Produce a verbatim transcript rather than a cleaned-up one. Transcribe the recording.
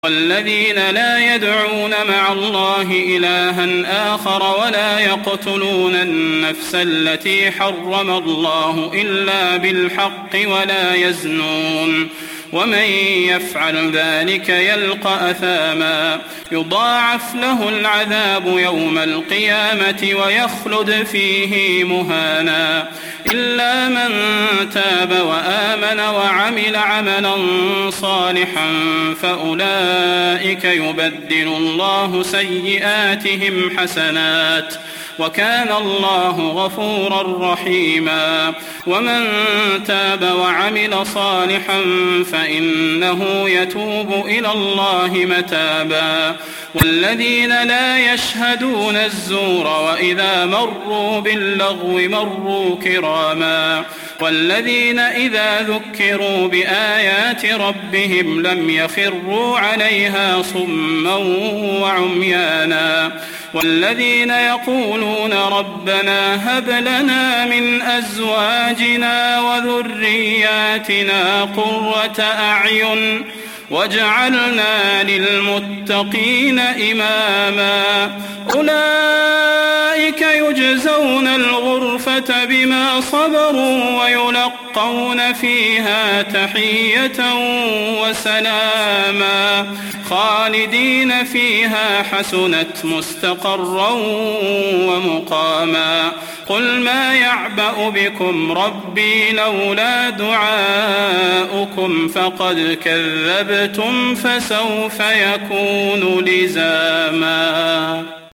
والذين لا يدعون مع الله إلها آخر ولا يقتلون النفس التي حرم الله إلا بالحق ولا يزنون ومن يفعل ذلك يلقى أثاما يضاعف له العذاب يوم القيامة ويخلد فيه مهانا إلا من تاب وآمن وعمل عملا صالحا فأولئك يبدل الله سيئاتهم حسنات وكان الله غفورا رحيما ومن تاب وعمل صالحا فإنه يتوب إلى الله متابا والذين لا يشهدون الزور وإذا مروا باللغو مروا كراما والذين إذا ذكروا بآيات ربهم لم يخروا عليها صما وعميانا والذين يقولون ربنا هب لنا من أزواجنا وذرياتنا قرة أعين واجعلنا للمتقين إماما أولئك يجزون الغرفة بما صبروا ويلقون فيها تحية وسلاما خالدين فيها حسنت مستقرا ومقاما قل ما يعبأ بكم ربي لولا دعاؤكم فقد كذبتم فسوف يكون لزاما.